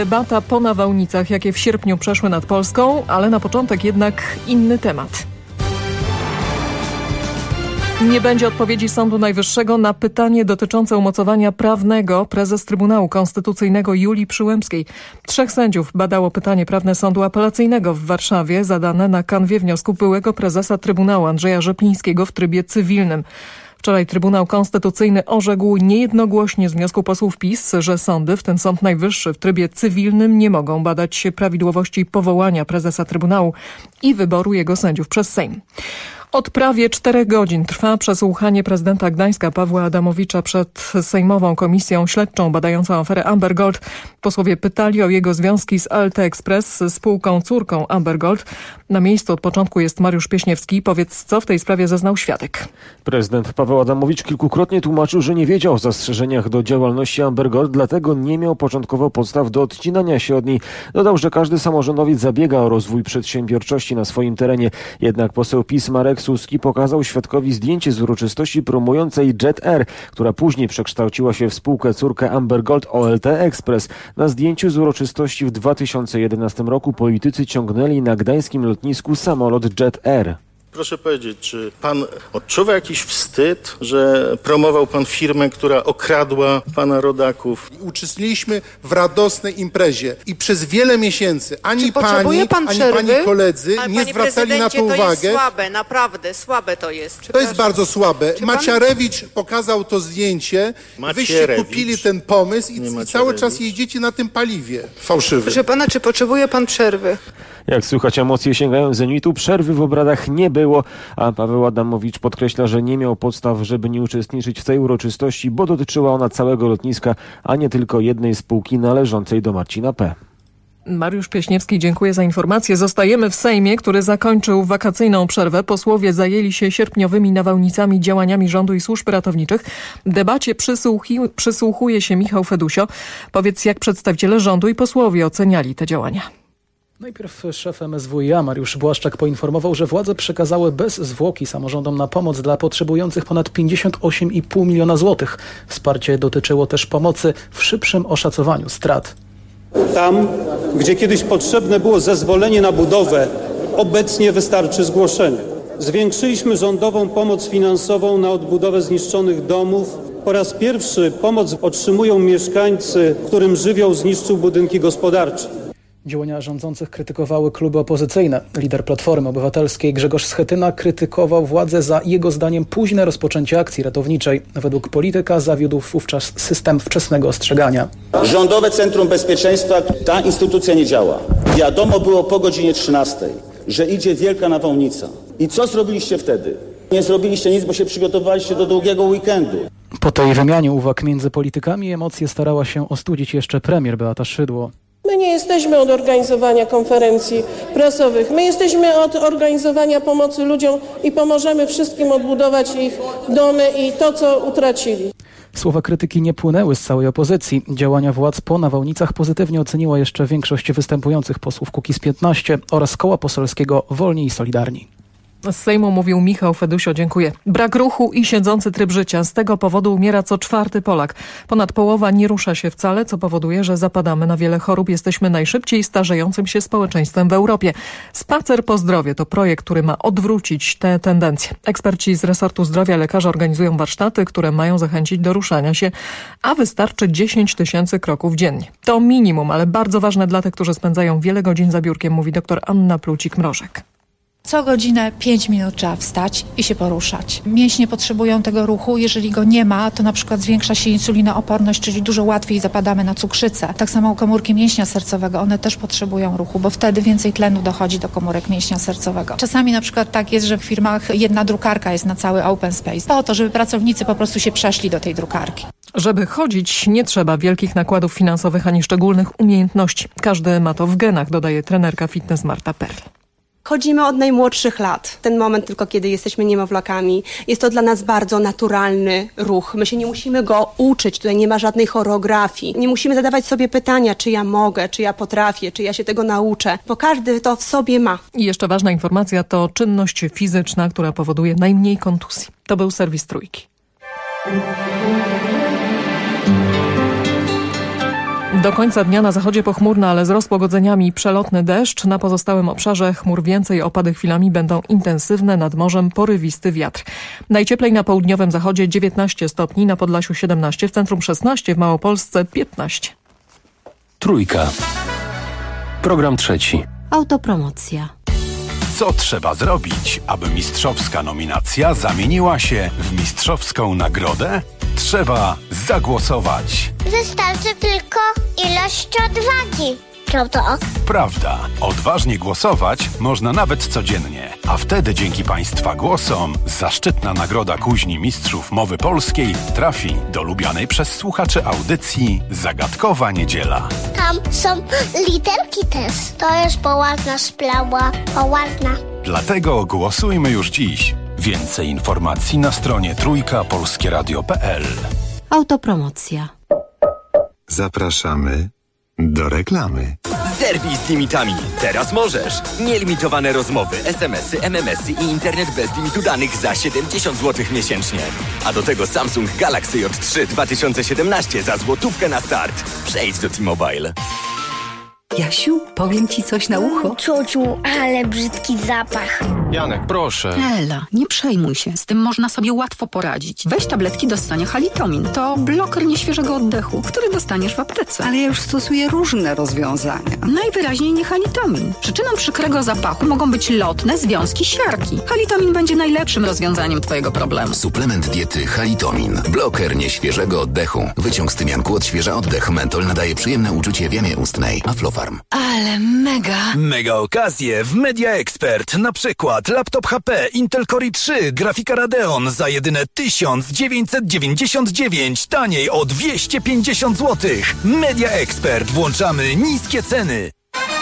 Debata po nawałnicach, jakie w sierpniu przeszły nad Polską, ale na początek jednak inny temat. Nie będzie odpowiedzi Sądu Najwyższego na pytanie dotyczące umocowania prawnego prezes Trybunału Konstytucyjnego Julii Przyłębskiej. 3 sędziów badało pytanie prawne Sądu Apelacyjnego w Warszawie zadane na kanwie wniosku byłego prezesa Trybunału Andrzeja Rzeplińskiego w trybie cywilnym. Wczoraj Trybunał Konstytucyjny orzekł niejednogłośnie z wniosku posłów PiS, że sądy, w tym Sąd Najwyższy w trybie cywilnym, nie mogą badać prawidłowości powołania prezesa Trybunału i wyboru jego sędziów przez Sejm. Od prawie 4 godzin trwa przesłuchanie prezydenta Gdańska Pawła Adamowicza przed Sejmową Komisją Śledczą badającą aferę Amber Gold. Posłowie pytali o jego związki z ALT Express, spółką córką Amber Gold. Na miejscu od początku jest Mariusz Pieśniewski. Powiedz, co w tej sprawie zeznał świadek. Prezydent Paweł Adamowicz kilkukrotnie tłumaczył, że nie wiedział o zastrzeżeniach do działalności Amber Gold, dlatego nie miał początkowo podstaw do odcinania się od niej. Dodał, że każdy samorządowiec zabiega o rozwój przedsiębiorczości na swoim terenie. Jednak poseł PiS Marek Suski pokazał świadkowi zdjęcie z uroczystości promującej Jet Air, która później przekształciła się w spółkę córkę Amber Gold ALT Express. Na zdjęciu z uroczystości w 2011 roku politycy ciągnęli na gdańskim lotnisku samolot Jet Air. Proszę powiedzieć, czy pan odczuwa jakiś wstyd, że promował pan firmę, która okradła pana rodaków? Uczestniczyliśmy w radosnej imprezie i przez wiele miesięcy ani pani koledzy nie zwracali na to uwagę. To jest słabe, naprawdę słabe to jest. To jest bardzo słabe. Maciarewicz pokazał to zdjęcie, wyście kupili ten pomysł i cały czas jeździcie na tym paliwie fałszywym. Proszę pana, czy potrzebuje pan przerwy? Jak słychać, emocje sięgają zenitu, przerwy w obradach nie było, a Paweł Adamowicz podkreśla, że nie miał podstaw, żeby nie uczestniczyć w tej uroczystości, bo dotyczyła ona całego lotniska, a nie tylko jednej spółki należącej do Marcina P. Mariusz Pieśniewski, dziękuję za informację. Zostajemy w Sejmie, który zakończył wakacyjną przerwę. Posłowie zajęli się sierpniowymi nawałnicami, działaniami rządu i służb ratowniczych. Debacie przysłuchuje się Michał Fedusio. Powiedz, jak przedstawiciele rządu i posłowie oceniali te działania. Najpierw szef MSWiA Mariusz Błaszczak poinformował, że władze przekazały bez zwłoki samorządom na pomoc dla potrzebujących ponad 58,5 miliona złotych. Wsparcie dotyczyło też pomocy w szybszym oszacowaniu strat. Tam, gdzie kiedyś potrzebne było zezwolenie na budowę, obecnie wystarczy zgłoszenie. Zwiększyliśmy rządową pomoc finansową na odbudowę zniszczonych domów. Po raz pierwszy pomoc otrzymują mieszkańcy, którym żywioł zniszczył budynki gospodarcze. Działania rządzących krytykowały kluby opozycyjne. Lider Platformy Obywatelskiej Grzegorz Schetyna krytykował władzę za jego zdaniem późne rozpoczęcie akcji ratowniczej. Według polityka zawiódł wówczas system wczesnego ostrzegania. Rządowe Centrum Bezpieczeństwa, ta instytucja nie działa. Wiadomo było po godzinie 13, że idzie wielka nawałnica. I co zrobiliście wtedy? Nie zrobiliście nic, bo się przygotowaliście do długiego weekendu. Po tej wymianie uwag między politykami emocje starała się ostudzić jeszcze premier Beata Szydło. My nie jesteśmy od organizowania konferencji prasowych. My jesteśmy od organizowania pomocy ludziom i pomożemy wszystkim odbudować ich domy i to, co utracili. Słowa krytyki nie płynęły z całej opozycji. Działania władz po nawałnicach pozytywnie oceniła jeszcze większość występujących posłów Kukiz15 oraz Koła Poselskiego Wolni i Solidarni. Z Sejmu mówił Michał Fedusio, dziękuję. Brak ruchu i siedzący tryb życia. Z tego powodu umiera co 4. Polak. Ponad połowa nie rusza się wcale, co powoduje, że zapadamy na wiele chorób. Jesteśmy najszybciej starzejącym się społeczeństwem w Europie. Spacer po zdrowie to projekt, który ma odwrócić te tendencje. Eksperci z resortu zdrowia, lekarze organizują warsztaty, które mają zachęcić do ruszania się, a wystarczy 10 000 kroków dziennie. To minimum, ale bardzo ważne dla tych, którzy spędzają wiele godzin za biurkiem, mówi dr Anna Plucik-Mrożek. Co godzinę 5 minut trzeba wstać i się poruszać. Mięśnie potrzebują tego ruchu. Jeżeli go nie ma, to na przykład zwiększa się insulinooporność, czyli dużo łatwiej zapadamy na cukrzycę. Tak samo komórki mięśnia sercowego, one też potrzebują ruchu, bo wtedy więcej tlenu dochodzi do komórek mięśnia sercowego. Czasami na przykład tak jest, że w firmach jedna drukarka jest na cały open space. Po to, żeby pracownicy po prostu się przeszli do tej drukarki. Żeby chodzić, nie trzeba wielkich nakładów finansowych ani szczególnych umiejętności. Każdy ma to w genach, dodaje trenerka fitness Marta Perl. Chodzimy od najmłodszych lat. Ten moment tylko, kiedy jesteśmy niemowlakami. Jest to dla nas bardzo naturalny ruch. My się nie musimy go uczyć. Tutaj nie ma żadnej choreografii. Nie musimy zadawać sobie pytania, czy ja mogę, czy ja potrafię, czy ja się tego nauczę. Bo każdy to w sobie ma. I jeszcze ważna informacja to czynność fizyczna, która powoduje najmniej kontuzji. To był serwis Trójki. Do końca dnia na zachodzie pochmurno, ale z rozpogodzeniami przelotny deszcz. Na pozostałym obszarze chmur więcej, opady chwilami będą intensywne, nad morzem porywisty wiatr. Najcieplej na południowym zachodzie 19 stopni, na Podlasiu 17, w centrum 16, w Małopolsce 15. Trójka. Program trzeci. Autopromocja. Co trzeba zrobić, aby mistrzowska nominacja zamieniła się w mistrzowską nagrodę? Trzeba zagłosować. Wystarczy tylko ilość odwagi. Prawda? Prawda. Odważnie głosować można nawet codziennie. A wtedy dzięki Państwa głosom zaszczytna nagroda Kuźni Mistrzów Mowy Polskiej trafi do lubianej przez słuchaczy audycji Zagadkowa Niedziela. Tam są literki też. To jest poważna sprawa. Poważna. Dlatego głosujmy już dziś. Więcej informacji na stronie trójkapolskieradio.pl. Autopromocja. Zapraszamy do reklamy. Zerwij z limitami. Teraz możesz. Nielimitowane rozmowy, SMS-y, MMS-y i internet bez limitu danych za 70 zł miesięcznie. A do tego Samsung Galaxy J3 2017 za złotówkę na start. Przejdź do T-Mobile. Jasiu, powiem ci coś na ucho. Ciociu, ale brzydki zapach. Janek, proszę. Ela, nie przejmuj się. Z tym można sobie łatwo poradzić. Weź tabletki do ssania Halitomin. To bloker nieświeżego oddechu, który dostaniesz w aptece. Ale ja już stosuję różne rozwiązania. Najwyraźniej nie Halitomin. Przyczyną przykrego zapachu mogą być lotne związki siarki. Halitomin będzie najlepszym rozwiązaniem twojego problemu. Suplement diety Halitomin. Bloker nieświeżego oddechu. Wyciąg z tymianku odświeża oddech. Mentol nadaje przyjemne uczucie w jamie ustnej. Aflofarm. Ale mega! Mega okazje w Media Expert. Na przykład laptop HP Intel Core i3, grafika Radeon za jedyne 1999, taniej o 250 zł. Media Expert. Włączamy niskie ceny.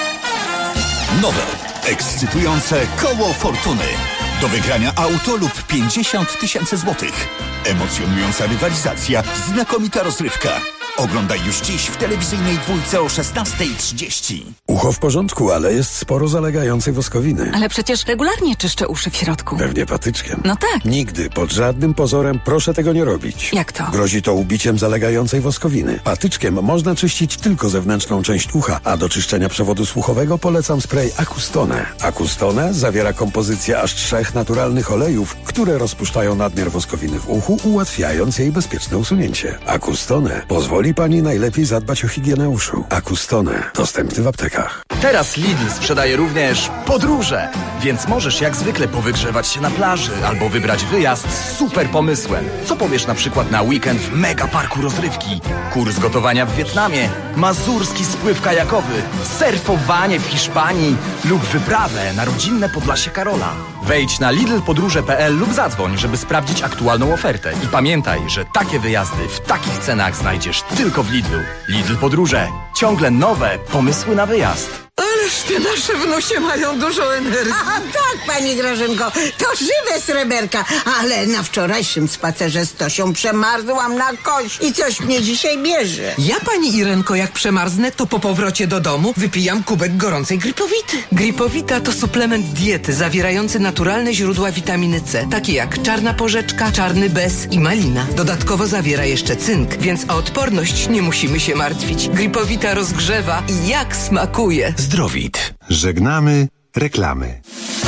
Nowe, ekscytujące koło fortuny. Do wygrania auto lub 50 000 złotych. Emocjonująca rywalizacja, znakomita rozrywka. Oglądaj już dziś w telewizyjnej dwójce o 16:30. Ucho w porządku, ale jest sporo zalegającej woskowiny. Ale przecież regularnie czyszczę uszy w środku. Pewnie patyczkiem. No tak. Nigdy, pod żadnym pozorem proszę tego nie robić. Jak to? Grozi to ubiciem zalegającej woskowiny. Patyczkiem można czyścić tylko zewnętrzną część ucha, a do czyszczenia przewodu słuchowego polecam spray Acustone. Acustone zawiera kompozycję aż 3 naturalnych olejów, które rozpuszczają nadmiar woskowiny w uchu, ułatwiając jej bezpieczne usunięcie. Acustone pozwoli pani najlepiej zadbać o higienę uszu. Acustone. Dostępny w aptekach. Teraz Lidl sprzedaje również podróże, więc możesz jak zwykle powygrzewać się na plaży albo wybrać wyjazd z super pomysłem. Co powiesz na przykład na weekend w mega parku rozrywki, kurs gotowania w Wietnamie, mazurski spływ kajakowy, surfowanie w Hiszpanii lub wyprawę na rodzinne Podlasie Karola. Wejdź na lidlpodróże.pl lub zadzwoń, żeby sprawdzić aktualną ofertę. I pamiętaj, że takie wyjazdy w takich cenach znajdziesz tylko w Lidlu. Lidl Podróże. Ciągle nowe pomysły na wyjazd. Ależ te nasze wnusie mają dużo energii. A tak, pani Grażynko, to żywe sreberka. Ale na wczorajszym spacerze z Tosią przemarzłam na kość i coś mnie dzisiaj bierze. Ja, pani Irenko, jak przemarznę, to po powrocie do domu wypijam kubek gorącej Gripowity. Gripowita to suplement diety zawierający naturalne źródła witaminy C, takie jak czarna porzeczka, czarny bez i malina. Dodatkowo zawiera jeszcze cynk, więc o odporność nie musimy się martwić. Gripowita rozgrzewa i jak smakuje. Zdrowit. Żegnamy reklamy.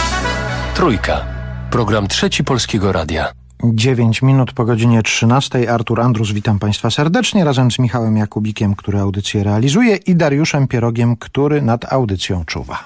Trójka. Program trzeci Polskiego Radia. 9 minut po godzinie 13. Artur Andrus, witam Państwa serdecznie, razem z Michałem Jakubikiem, który audycję realizuje, i Dariuszem Pierogiem, który nad audycją czuwa.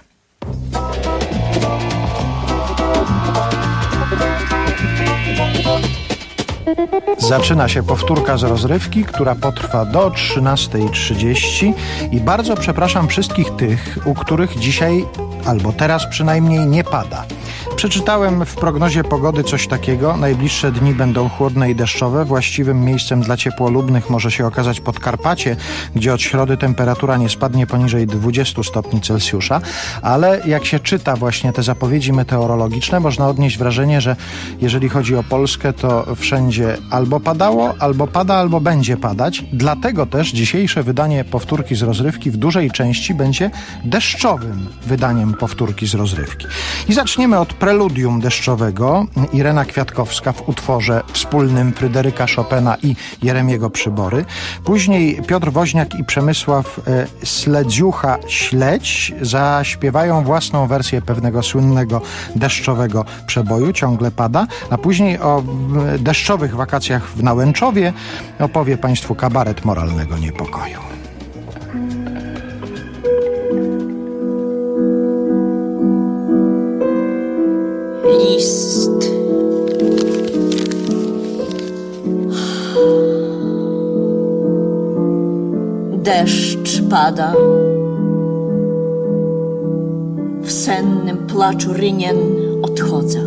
Zaczyna się powtórka z rozrywki, która potrwa do 13:30 i bardzo przepraszam wszystkich tych, u których dzisiaj, albo teraz przynajmniej, nie pada. Przeczytałem w prognozie pogody coś takiego. Najbliższe dni będą chłodne i deszczowe. Właściwym miejscem dla ciepłolubnych może się okazać Podkarpacie, gdzie od środy temperatura nie spadnie poniżej 20 stopni Celsjusza. Ale jak się czyta właśnie te zapowiedzi meteorologiczne, można odnieść wrażenie, że jeżeli chodzi o Polskę, to wszędzie albo padało, albo pada, albo będzie padać. Dlatego też dzisiejsze wydanie powtórki z rozrywki w dużej części będzie deszczowym wydaniem powtórki z rozrywki. I zaczniemy od preludium preludium deszczowego Irena Kwiatkowska w utworze wspólnym Fryderyka Chopina i Jeremiego Przybory. Później Piotr Woźniak i Przemysław Śledź zaśpiewają własną wersję pewnego słynnego deszczowego przeboju Ciągle pada, a później o deszczowych wakacjach w Nałęczowie opowie Państwu kabaret moralnego niepokoju. List. Deszcz pada. W sennym placzu rynien odchodzę.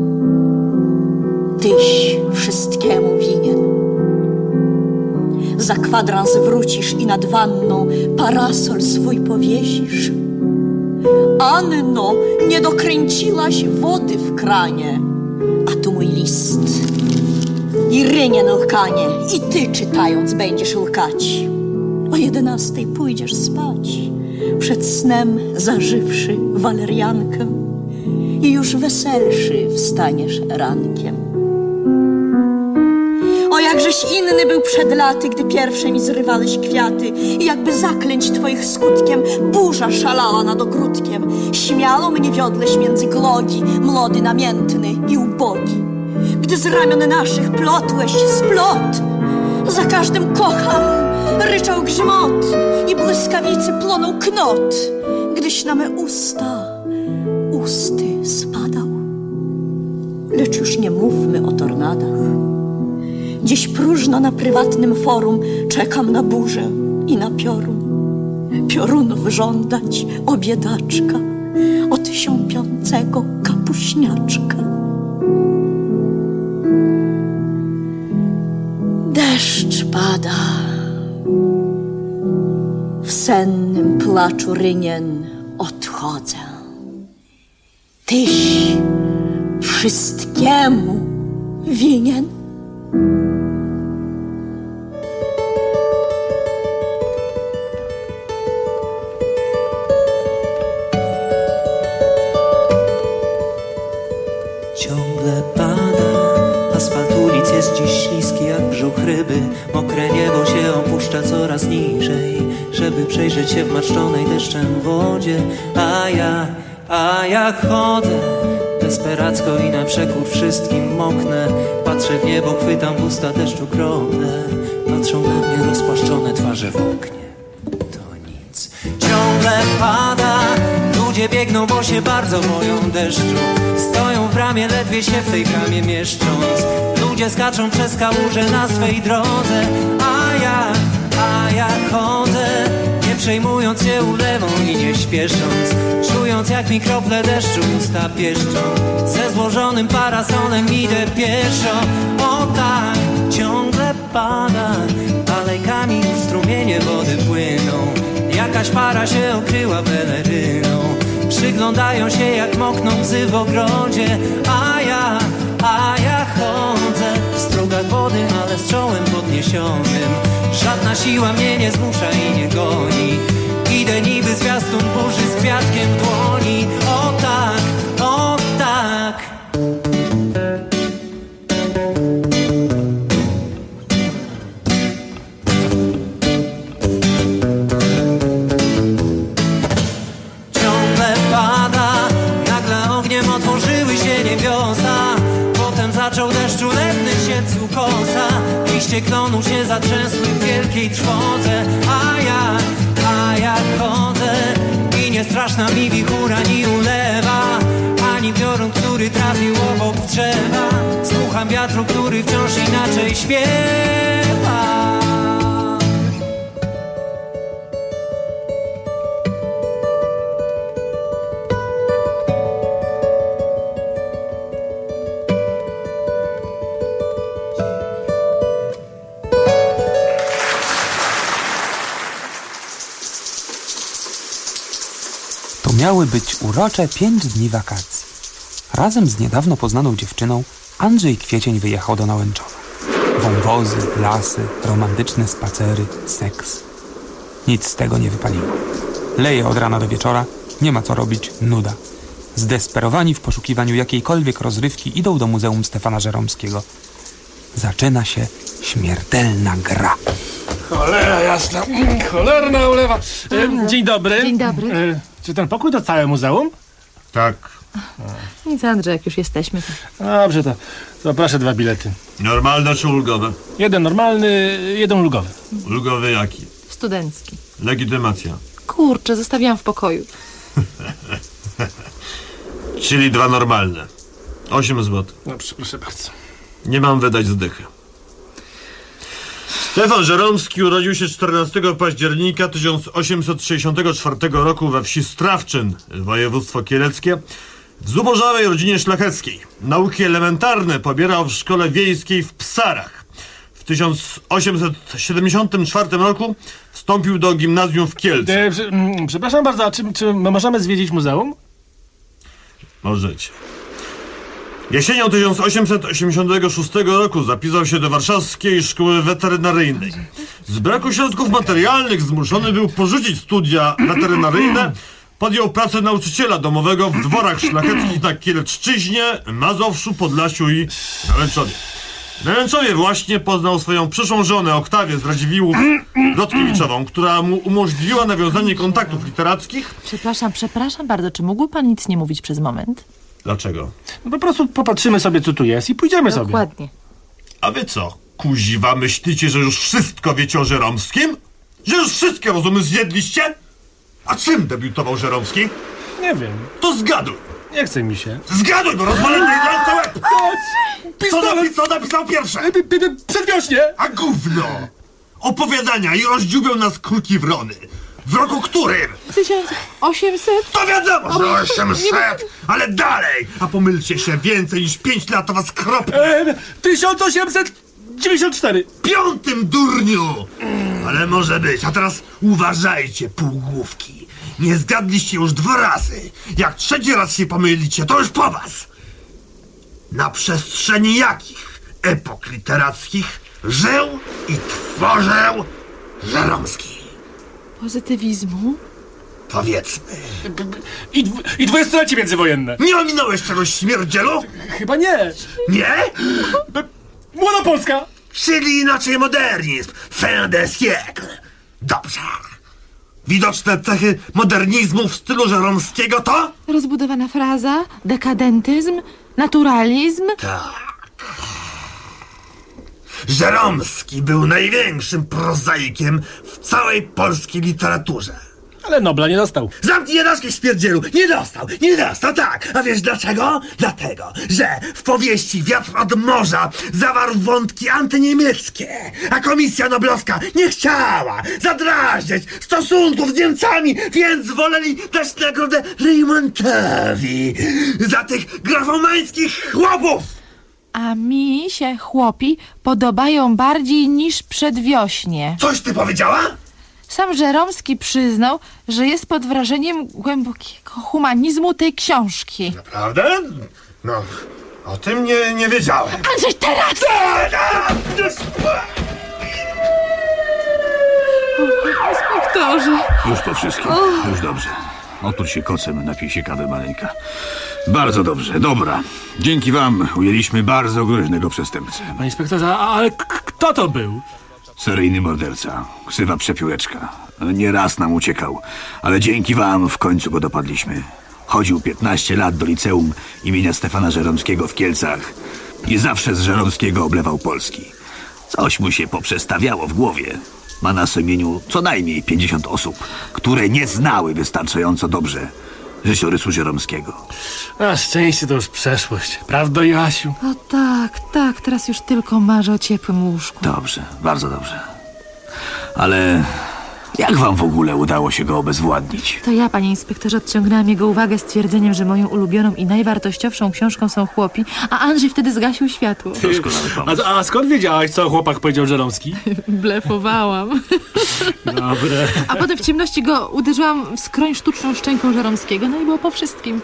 Tyś wszystkiemu winien. Za kwadrans wrócisz i nad wanną parasol swój powiesisz. Anno, nie dokręciłaś wody w kranie, a tu mój list. I rynien łkanie, i ty czytając będziesz łkać. O 11 pójdziesz spać, przed snem zażywszy waleriankę i już weselszy wstaniesz rankiem. O jakżeś inny był przed laty, gdy pierwsze mi zrywałeś kwiaty i jakby zaklęć twoich skutkiem burza szalała nad ogródkiem. Śmiało mnie wiodłeś między glogi, młody, namiętny i ubogi. Gdy z ramion naszych plotłeś splot, za każdym kocham ryczał grzmot i błyskawicy plonął knot, gdyś na me usty spadał. Lecz już nie mówmy o tornadach. Dziś próżno na prywatnym forum czekam na burzę i na piorun. Piorunów żądać, o biedaczka, o tysiąpiącego kapuśniaczka. Deszcz pada. W sennym placzu rynien odchodzę. Tyś wszystkiemu winien. Ciągle pada, asfalt ulic jest dziś śliski jak brzuch ryby. Mokre niebo się opuszcza coraz niżej, żeby przejrzeć się w marszczonej deszczem wodzie. A ja chodzę desperacko i na przekór wszystkim moknę. Patrzę w niebo, chwytam w usta deszczu krople. Patrzą na mnie rozpłaszczone twarze w oknie. To nic. Ciągle pada, ludzie biegną, bo się bardzo boją deszczu. Stoją w bramie, ledwie się w tej bramie mieszcząc. Ludzie skaczą przez kałuże na swej drodze. A ja chodzę, nie przejmując się ulewą i nie śpiesząc, czując jak mi krople deszczu usta pieszczą. Ze złożonym parasolem idę pieszo. O tak, ciągle pada, alejkami strumienie wody płyną. Jakaś para się okryła peleryną. Przyglądają się jak mokną psy w ogrodzie. A ja chodzę w strugach wody, ale z czołem podniesionym. Żadna siła mnie nie zmusza i nie goni. Idę niby zwiastun burzy z kwiatkiem w dłoni. O tak, o tak. Ciągle pada, nagle ogniem otworzyły się niebiosa. Potem zaczął deszczu lepnąć się cukosa. Liście klonu się zatrzęsły w wielkiej trwodze. A ja chodzę i nie straszna mi wichura ni ulewa, ani piorun, który trafił obok drzewa. Słucham wiatru, który wciąż inaczej śpiewa. Miały być urocze 5 dni wakacji. Razem z niedawno poznaną dziewczyną Andrzej Kwiecień wyjechał do Nałęczowa. Wąwozy, lasy, romantyczne spacery, seks. Nic z tego nie wypaliło. Leje od rana do wieczora, nie ma co robić, nuda. Zdesperowani w poszukiwaniu jakiejkolwiek rozrywki idą do Muzeum Stefana Żeromskiego. Zaczyna się śmiertelna gra. Cholera jasna, cholerna ulewa. Dzień dobry. Dzień dobry. Czy ten pokój to całe muzeum? Tak. Nic, Andrzej, jak już jesteśmy. Dobrze, to proszę 2 bilety. Normalne czy ulgowe? Jeden normalny, jeden ulgowy. Ulgowy jaki? Studencki. Legitymacja. Kurczę, zostawiłam w pokoju. Czyli 2 normalne. 8 zł. Dobrze, proszę bardzo. Nie mam wydać zdychy. Stefan Żeromski urodził się 14 października 1864 roku we wsi Strawczyn, województwo kieleckie, w zubożałej rodzinie szlacheckiej. Nauki elementarne pobierał w szkole wiejskiej w Psarach. W 1874 roku wstąpił do gimnazjum w Kielcach. Przepraszam bardzo, a czy my możemy zwiedzić muzeum? Możecie. Jesienią 1886 roku zapisał się do Warszawskiej Szkoły Weterynaryjnej. Z braku środków materialnych zmuszony był porzucić studia weterynaryjne. Podjął pracę nauczyciela domowego w dworach szlacheckich na Kielczczyźnie, Mazowszu, Podlasiu i Nałęczowie. W Nałęczowie właśnie poznał swoją przyszłą żonę Oktawię z Radziwiłłów-Rotkiewiczową, która mu umożliwiła nawiązanie kontaktów literackich. Przepraszam bardzo, czy mógłby pan nic nie mówić przez moment? Dlaczego? No po prostu popatrzymy sobie, co tu jest i pójdziemy sobie. Dokładnie. A wy co? Kuziwa, myślicie, że już wszystko wiecie o Żeromskim? Że już wszystkie rozumy zjedliście? A czym debiutował Żeromski? Nie wiem. To zgaduj. Nie chce mi się. Zgaduj, bo rozwalę na łeb! Co napisał pierwsze? Przedwiośnie! A gówno! Opowiadania i rozdziubią nas kruki wrony. W roku którym? 1800? To wiadomo, że 800! Ale dalej! A pomylcie się, więcej niż 5 lat to was kropnie! 1894! 5, durniu! Ale może być, a teraz uważajcie, półgłówki. Nie zgadliście już 2 razy. Jak 3. raz się pomylicie, to już po was! Na przestrzeni jakich epok literackich żył i tworzył Żeromski? Pozytywizmu? Powiedzmy. I 20-lecie międzywojenne. Nie ominąłeś czegoś, śmierdzielu? Chyba nie. Nie? Młoda Polska. Czyli inaczej modernizm. Fin de siècle. Dobrze. Widoczne cechy modernizmu w stylu Żeromskiego to? Rozbudowana fraza, dekadentyzm, naturalizm. Tak. Żeromski był największym prozaikiem w całej polskiej literaturze. Ale Nobla nie dostał. Zamknij jedaszkę, śmierdzielu! Nie dostał, tak! A wiesz dlaczego? Dlatego, że w powieści Wiatr od morza zawarł wątki antyniemieckie, a Komisja Noblowska nie chciała zadrażniać stosunków z Niemcami, więc woleli dać nagrodę Reymontowi za tych grafomańskich chłopów! A mi się chłopi podobają bardziej niż przedwiośnie. Coś ty powiedziała? Sam Żeromski przyznał, że jest pod wrażeniem głębokiego humanizmu tej książki. Naprawdę? No, o tym nie wiedziałem. Andrzej, teraz! Inspektorze! Już po wszystkim, już dobrze. Otul się kocem, napij się kawy maleńka. Bardzo dobrze, dobra. Dzięki wam ujęliśmy bardzo groźnego przestępcę. Panie inspektorze, ale kto to był? Seryjny morderca, ksywa Przepióreczka. Nieraz nam uciekał, ale dzięki wam w końcu go dopadliśmy. Chodził 15 lat do liceum imienia Stefana Żeromskiego w Kielcach i zawsze z Żeromskiego oblewał Polski. Coś mu się poprzestawiało w głowie. Ma na sumieniu co najmniej 50 osób, które nie znały wystarczająco dobrze życiorysu Żeromskiego. A szczęście to już przeszłość, prawda, Joasiu? O tak, teraz już tylko marzę o ciepłym łóżku. Dobrze, bardzo dobrze. Ale jak wam w ogóle udało się go obezwładnić? To ja, panie inspektorze, odciągnęłam jego uwagę stwierdzeniem, że moją ulubioną i najwartościowszą książką są chłopi, a Andrzej wtedy zgasił światło. Doskonały pomysł. A skąd wiedziałaś, co o chłopak powiedział Żeromski? Blefowałam. Dobre. A potem w ciemności go uderzyłam w skroń sztuczną szczęką Żeromskiego, no i było po wszystkim.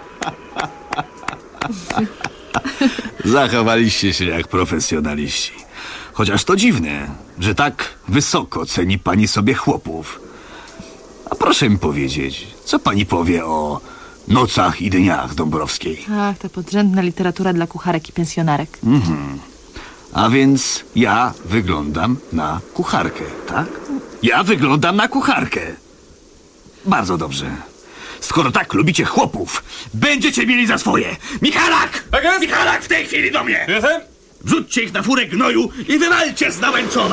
Zachowaliście się jak profesjonaliści. Chociaż to dziwne, że tak wysoko ceni pani sobie chłopów. A proszę mi powiedzieć, co pani powie o Nocach i dniach Dąbrowskiej. Ach, ta podrzędna literatura dla kucharek i pensjonarek. A więc ja wyglądam na kucharkę, tak? Ja wyglądam na kucharkę. Bardzo dobrze. Skoro tak lubicie chłopów, będziecie mieli za swoje. Michalak! Tak jest? Michalak, w tej chwili do mnie! Jestem? Wrzućcie ich na furę gnoju i wywalcie z Nałęczowa!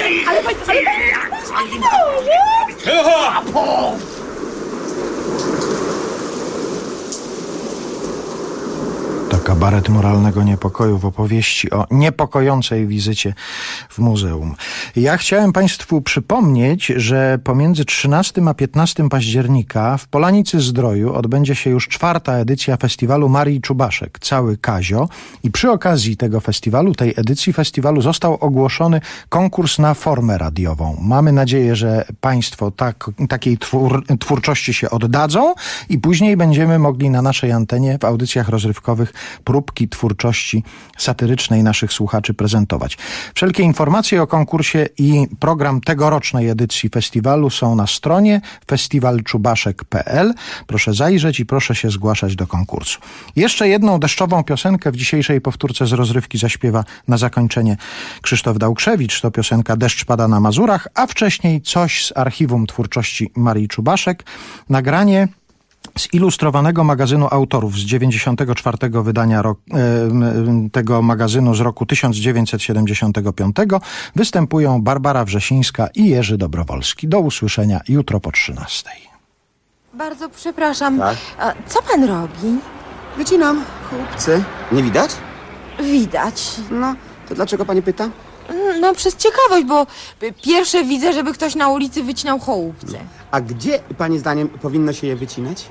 To kabaret moralnego niepokoju w opowieści o niepokojącej wizycie w muzeum. Ja chciałem Państwu przypomnieć, że pomiędzy 13 a 15 października w Polanicy Zdroju odbędzie się już 4. edycja festiwalu Marii Czubaszek, Cały Kazio. I przy okazji tego festiwalu, tej edycji festiwalu został ogłoszony konkurs na formę radiową. Mamy nadzieję, że Państwo takiej twórczości się oddadzą i później będziemy mogli na naszej antenie w audycjach rozrywkowych próbki twórczości satyrycznej naszych słuchaczy prezentować. Wszelkie informacje o konkursie i program tegorocznej edycji festiwalu są na stronie festiwalczubaszek.pl. Proszę zajrzeć i proszę się zgłaszać do konkursu. Jeszcze jedną deszczową piosenkę w dzisiejszej powtórce z rozrywki zaśpiewa na zakończenie Krzysztof Dałkrzewicz. To piosenka Deszcz pada na Mazurach, a wcześniej coś z archiwum twórczości Marii Czubaszek. Nagranie z ilustrowanego magazynu autorów z 94. wydania tego magazynu z roku 1975 występują Barbara Wrzesińska i Jerzy Dobrowolski. Do usłyszenia jutro po 13. Bardzo przepraszam. Tak? A co pan robi? Wycinam chłopcy. Nie widać? Widać. No, to dlaczego pani pyta? No przez ciekawość, bo pierwsze widzę, żeby ktoś na ulicy wycinał chołupce. A gdzie pani zdaniem powinno się je wycinać?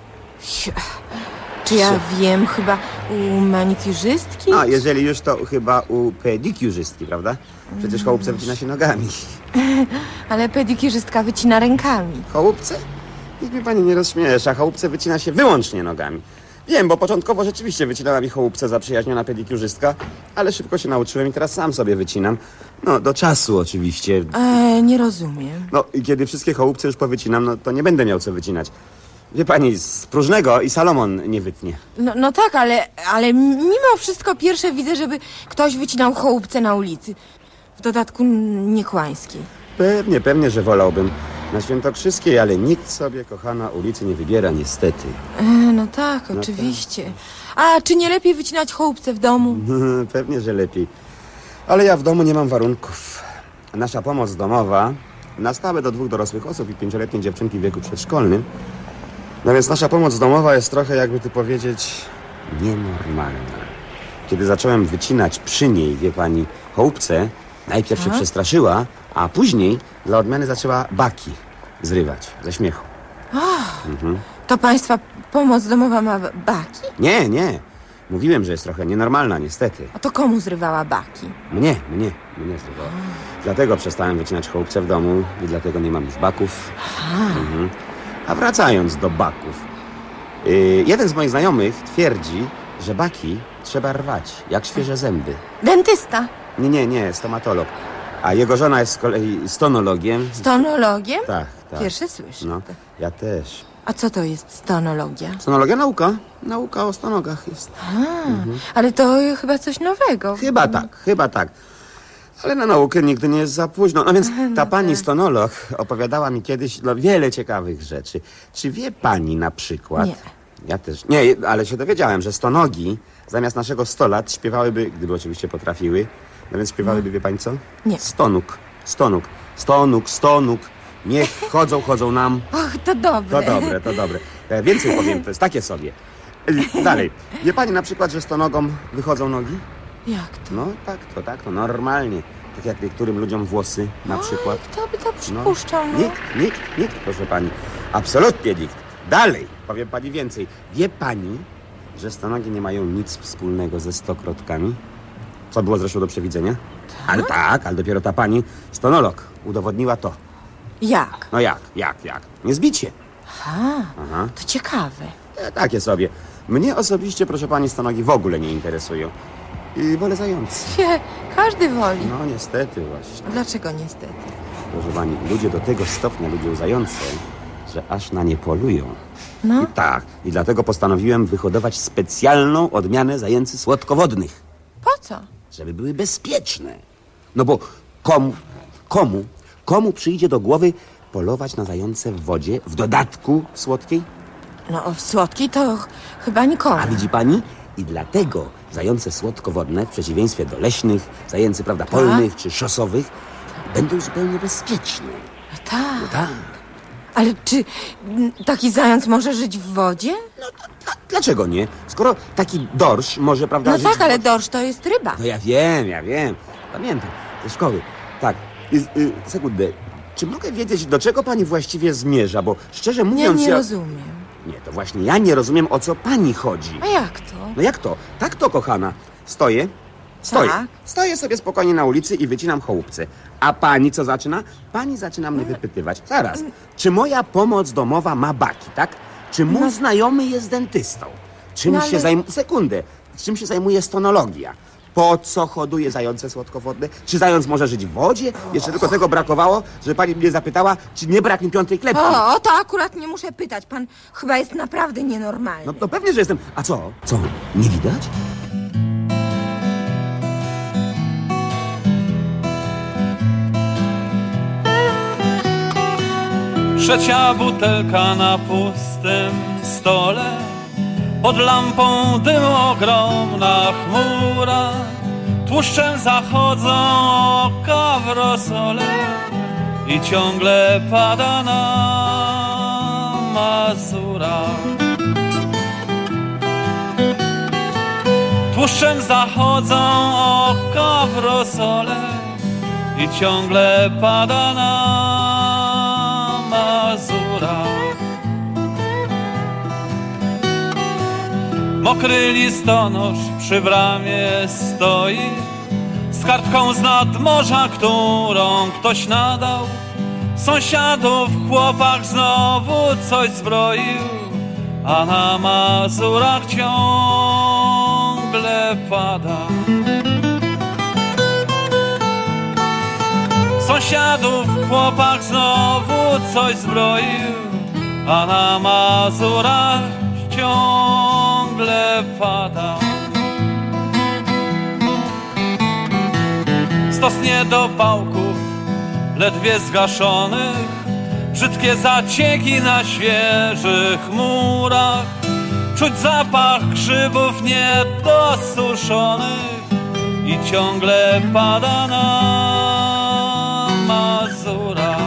Czy ja wiem, chyba u manikirzystki? A, jeżeli już, to chyba u pedikiurzystki, prawda? Przecież chołupce wycina się nogami. Ale pedikirzystka wycina rękami. Chołupce? Niech mnie pani nie rozśmiesza. Chołupce wycina się wyłącznie nogami. Wiem, bo początkowo rzeczywiście wycinała mi chołupce zaprzyjaźniona pedikiurzystka, ale szybko się nauczyłem i teraz sam sobie wycinam. No, do czasu oczywiście. Nie rozumiem. No, i kiedy wszystkie chołupce już powycinam, no to nie będę miał co wycinać. Wie pani, z próżnego i Salomon nie wytnie. No tak, ale mimo wszystko pierwsze widzę, żeby ktoś wycinał chołupce na ulicy. W dodatku niekłańskiej. Pewnie, że wolałbym. Na Świętokrzyskiej, ale nikt sobie, kochana, ulicy nie wybiera, niestety. No tak, oczywiście. A czy nie lepiej wycinać chołupce w domu? Pewnie, że lepiej. Ale ja w domu nie mam warunków. Nasza pomoc domowa na stałe do 2 dorosłych osób i 5-letniej dziewczynki w wieku przedszkolnym. No więc nasza pomoc domowa jest trochę, jakby tu powiedzieć, nienormalna. Kiedy zacząłem wycinać przy niej, wie pani, chołupce, najpierw się przestraszyła, a później dla odmiany zaczęła baki zrywać ze śmiechu. To państwa pomoc domowa ma baki? Nie. Mówiłem, że jest trochę nienormalna, niestety. A to komu zrywała baki? Mnie zrywała. Dlatego przestałem wycinać chołupce w domu i dlatego nie mam już baków. A wracając do baków. Jeden z moich znajomych twierdzi, że baki trzeba rwać, jak świeże zęby. Dentysta? Nie, stomatolog. A jego żona jest z kolei stonologiem. Stonologiem? Tak. Pierwsze słyszę. No, ja też. A co to jest stonologia? Stonologia nauka. Nauka o stonogach jest. Ale to chyba coś nowego. Chyba tak. Ale na naukę nigdy nie jest za późno. No więc ta pani stonolog opowiadała mi kiedyś wiele ciekawych rzeczy. Czy wie pani na przykład... Nie. Ja też. Nie, ale się dowiedziałem, że stonogi zamiast naszego 100 lat śpiewałyby, gdyby oczywiście potrafiły, no więc śpiewałyby, wie pani co? Nie. Stonuk. Niech chodzą nam. Och, to dobre. To dobre. Więcej powiem, to jest takie sobie. Dalej. Wie pani na przykład, że stonogom wychodzą nogi? Jak to? No tak, to normalnie. Tak jak niektórym ludziom włosy na przykład. Kto by to przypuszczał? Nikt, proszę pani. Absolutnie nikt. Dalej, powiem pani więcej. Wie pani, że stonogi nie mają nic wspólnego ze stokrotkami? Co było zresztą do przewidzenia? Ale dopiero ta pani stonolog udowodniła to. Jak? No jak? Niezbicie. Aha. To ciekawe. Takie sobie. Mnie osobiście, proszę pani, stonogi w ogóle nie interesują. I wolę zające. Każdy woli. No niestety właśnie. Dlaczego niestety? Proszę pani, ludzie do tego stopnia lubią zające, że aż na nie polują. No. I dlatego postanowiłem wyhodować specjalną odmianę zajęcy słodkowodnych. Po co? Żeby były bezpieczne. No bo komu przyjdzie do głowy polować na zające w wodzie, w dodatku słodkiej? No, w słodkiej to chyba nikomu. A widzi pani? I dlatego zające słodkowodne, w przeciwieństwie do leśnych, zajęcy, prawda, polnych czy szosowych, będą zupełnie bezpieczne. Tak. No tak. Ale czy taki zając może żyć w wodzie? No dlaczego nie? Skoro taki dorsz może, prawda, No żyć tak, ale dorsz to jest ryba. No ja wiem. Pamiętam, ze szkoły. Tak, sekundę. Czy mogę wiedzieć, do czego pani właściwie zmierza? Bo szczerze mówiąc... Ja nie rozumiem. Nie, to właśnie ja nie rozumiem, o co pani chodzi. A jak to? No jak to? Tak to, kochana. Stoję. Tak. Stoję sobie spokojnie na ulicy i wycinam chołupce. A pani co zaczyna? Pani zaczyna mnie wypytywać. Zaraz, czy moja pomoc domowa ma baki, tak? Czy mój znajomy jest dentystą? Czym się zajmuje... Sekundę. Czym się zajmuje stonologia? Po co hoduje zające słodkowodne? Czy zając może żyć w wodzie? Jeszcze tylko tego brakowało, żeby pani mnie zapytała, czy nie brak mi piątej klepki. O, to akurat nie muszę pytać. Pan chyba jest naprawdę nienormalny. No to pewnie, że jestem... A co? Co? Nie widać? Trzecia butelka na pustym stole, pod lampą dymu ogromna chmura, tłuszczem zachodzą oka w rosole i ciągle pada na Mazura. Tłuszczem zachodzą oka w rosole i ciągle pada na Mazura. Mokry listonosz przy bramie stoi z kartką z nadmorza, którą ktoś nadał. Sąsiadów chłopak znowu coś zbroił, a na Mazurach ciągle pada. Sąsiadów chłopak znowu coś zbroił, a na Mazurach ciągle pada. Stos niedopałków ledwie zgaszonych, brzydkie zacieki na świeżych murach, czuć zapach grzybów niedosuszonych i ciągle pada na Mazurach.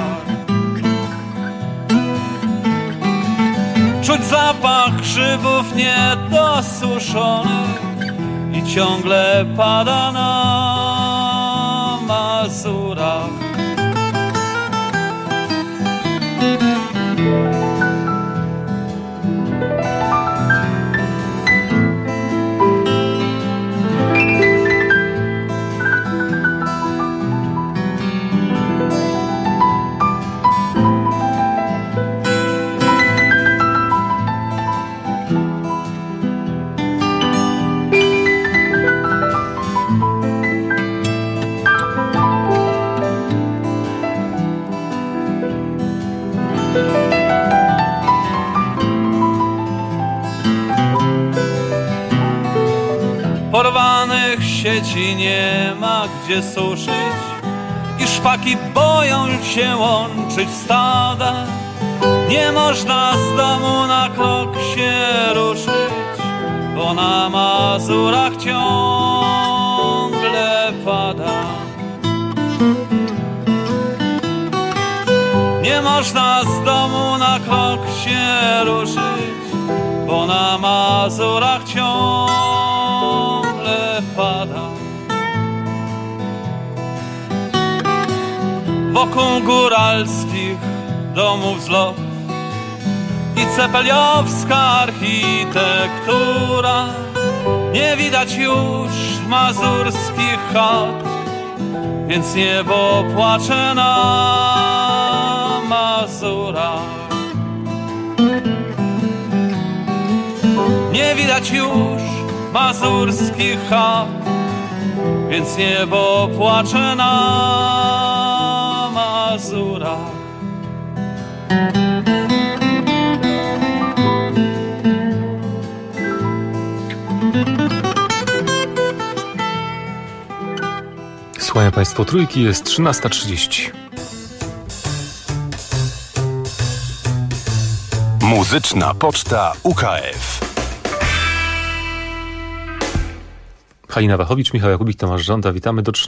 Czuć zapach grzybów niedosuszonych i ciągle pada na Mazurach. Porwanych sieci nie ma gdzie suszyć i szpaki boją się łączyć stada. Nie można z domu na krok się ruszyć, bo na Mazurach ciągle pada. Nie można z domu na krok się ruszyć, bo na Mazurach ciągle pada. Wokół góralskich domów zlot i cepeliowska architektura, nie widać już mazurskich chat, więc niebo płacze na Mazurach. Nie widać już mazurskich chat, więc niebo płacze na Mazurach. Państwo Trójki, jest 13:30. Muzyczna Poczta UKF. Halina Wachowicz, Michał Jakubik, Tomasz Żąda. Witamy do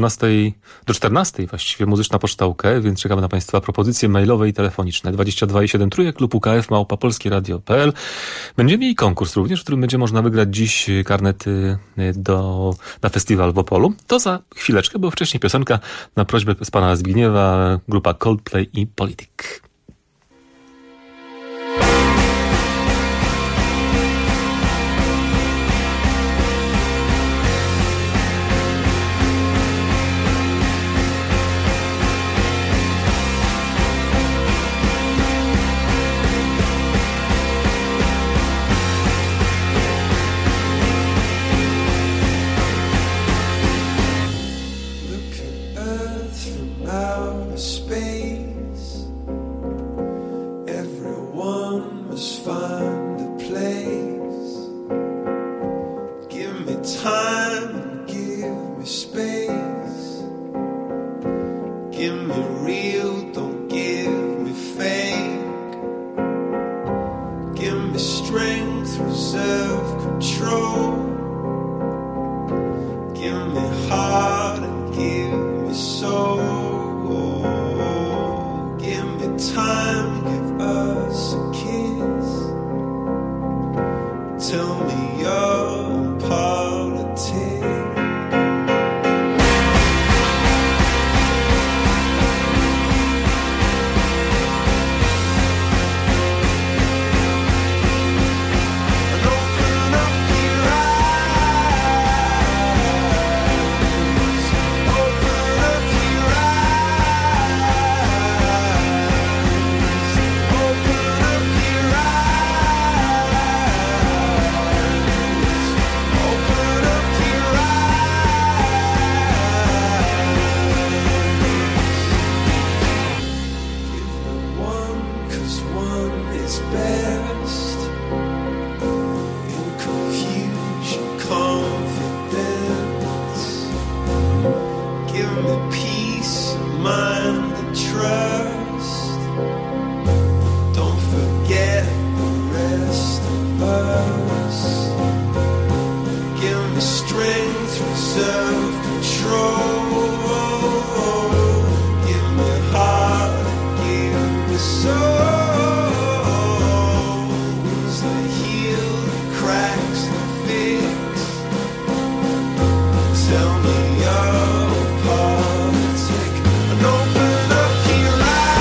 14 właściwie Muzyczna Poczta UKF, więc czekamy na Państwa propozycje mailowe i telefoniczne. 22,7 Trójek, klub UKF, @polskieradio.pl. Będziemy mieli konkurs również, w którym będzie można wygrać dziś karnety na festiwal w Opolu. To za chwileczkę, bo wcześniej piosenka na prośbę z pana Zbigniewa, grupa Coldplay i Politic. Tell me your politic and open up your eyes.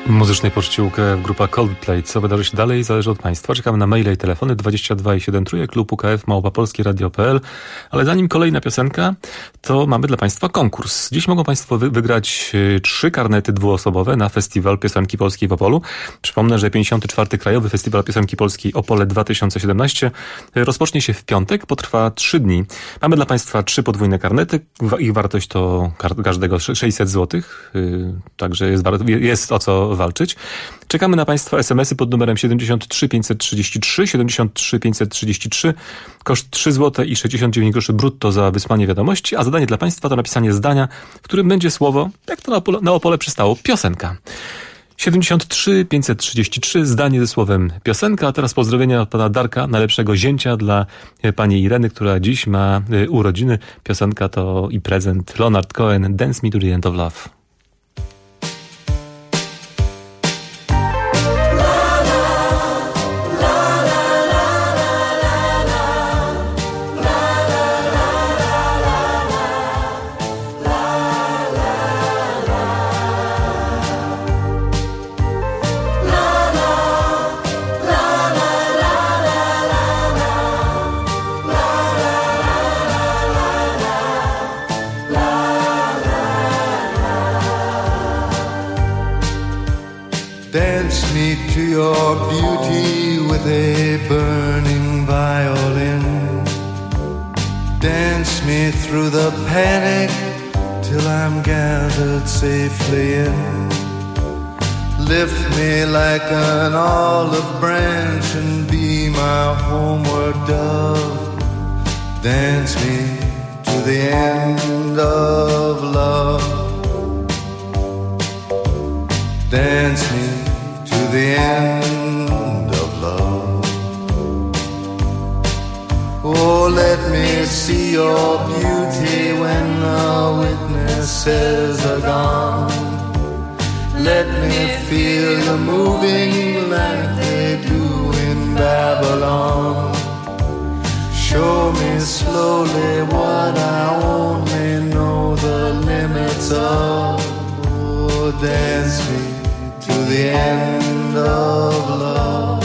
Muzycznej poczcie UKF grupa Coldplay. Co wydarzy się dalej, zależy od Państwa. Czekamy na maile i telefony 22 i 7 trójek, klub UKF @polskieradio.pl. Ale zanim kolejna piosenka, to mamy dla Państwa konkurs. Dziś mogą Państwo wygrać 3 karnety dwuosobowe na Festiwal Piosenki Polskiej w Opolu. Przypomnę, że 54. Krajowy Festiwal Piosenki Polskiej Opole 2017 rozpocznie się w piątek, potrwa 3 dni. Mamy dla Państwa 3 podwójne karnety. Ich wartość to każdego 600 zł. Także jest o co walczyć. Czekamy na Państwa SMS-y pod numerem 73 533, 73 533, koszt 3 zł i 69 groszy brutto za wysłanie wiadomości, a zadanie dla Państwa to napisanie zdania, w którym będzie słowo, jak to na Opole przystało, piosenka. 73 533, zdanie ze słowem piosenka, a teraz pozdrowienia od pana Darka, najlepszego zięcia dla pani Ireny, która dziś ma urodziny. Piosenka to i prezent. Leonard Cohen, Dance Me to the End of Love. Dance me to your beauty with a burning violin. Dance me through the panic till I'm gathered safely in. Lift me like an olive branch and be my homeward dove. Dance me to the end of love. Dance me to the end of love. Oh, let me see your beauty when the witnesses are gone. Let me feel you moving like they do in Babylon. Show me slowly what I only know the limits of. Oh, dance me to the end of love.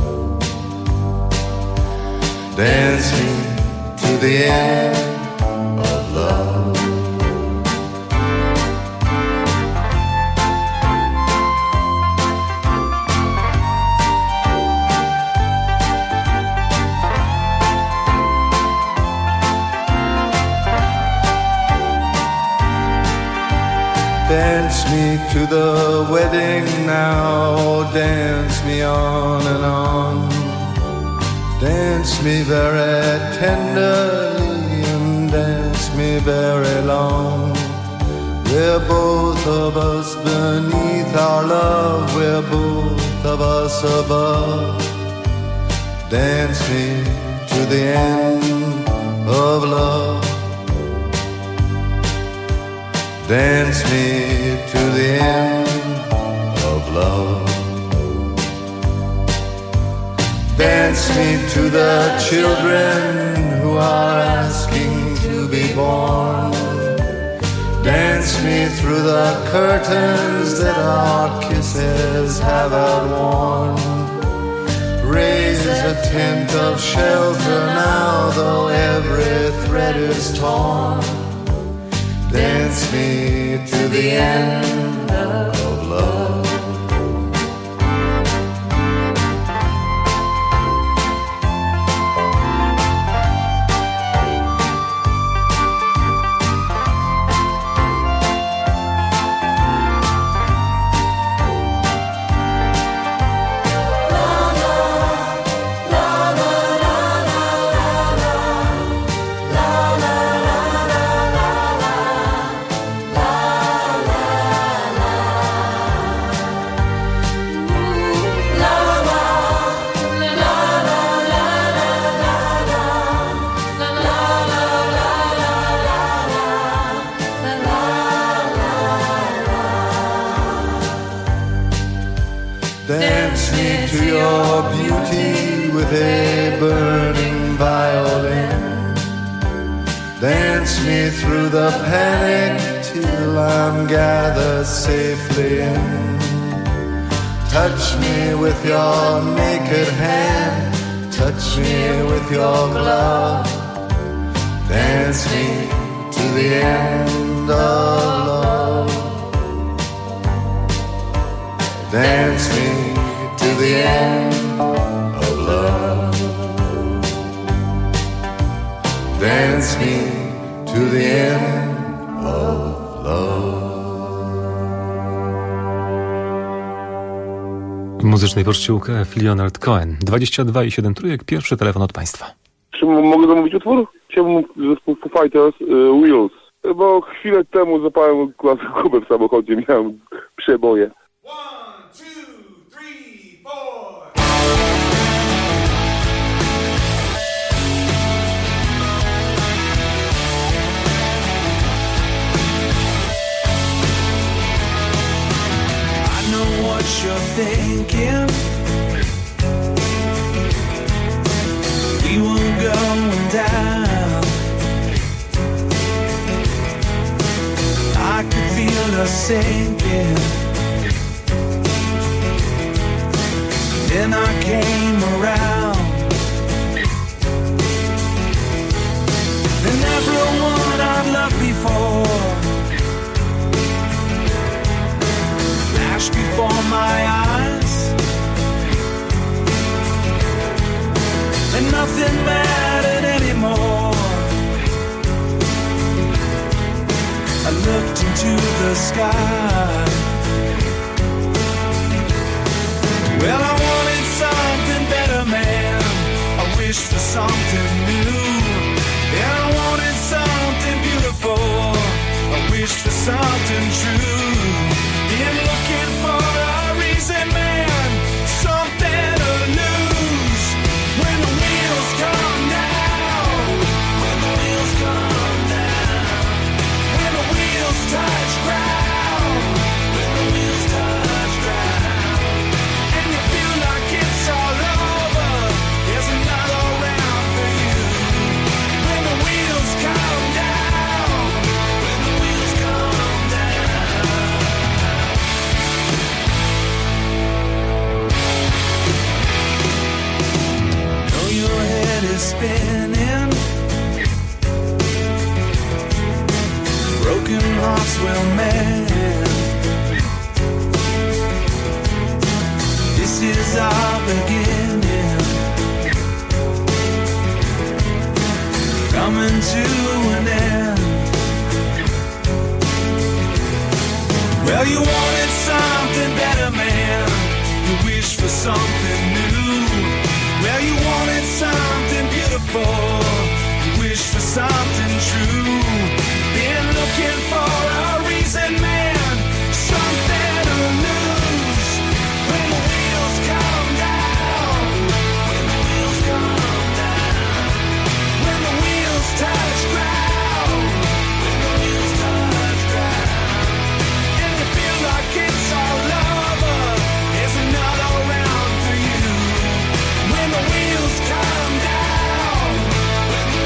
Dance me to the end of love. Dance me to the wedding now, dance me on and on. Dance me very tenderly and dance me very long. We're both of us beneath our love, we're both of us above. Dance me to the end of love. Dance me to the end of love. Dance me to the children who are asking to be born. Dance me through the curtains that our kisses have outworn. Raise a tent of shelter now, though every thread is torn. Dance me to the end of love. Dance me to your beauty with a burning violin. Dance me through the panic till I'm gathered safely in. Touch me with your naked hand, touch me with your glove, dance me to the end of love, dance me to the end of love, dance me to the end of love. W muzycznej poczcie UKF Leonard Cohen. 22 i 7 trójek. Pierwszy telefon od państwa. Czy mogę zamówić utwór? Chciałbym zespół Foo Fighters Wheels. Bo chwilę temu zapałem klasę Kubę w samochodzie, miałem przeboje. What you're thinking, we were going down. I could feel us sinking. Then I came around, and everyone I've loved before before my eyes, and nothing mattered anymore. I looked into the sky. Well, I wanted something better, man. I wished for something new, and I wanted something beautiful. I wished for something true. Been looking for a reason, man, something to lose. When the wheels come down, when the wheels come down, when the wheels touch ground, when the wheels touch ground, and you feel like it's all over, there's another round for you. When the wheels come down, when the wheels come down. Your head is spinning, broken hearts will mend. This is our beginning, coming to an end. Well, you wanted something better, man. You wished for something new. Well, you wanted something beautiful. You wished for something true. Been looking for a reason, man, something to lose. When the wheels come down, when the wheels come down, when the wheels touch ground, when the wheels touch ground, and you feel like it's all over, there's another round for you. When the wheels come down, when the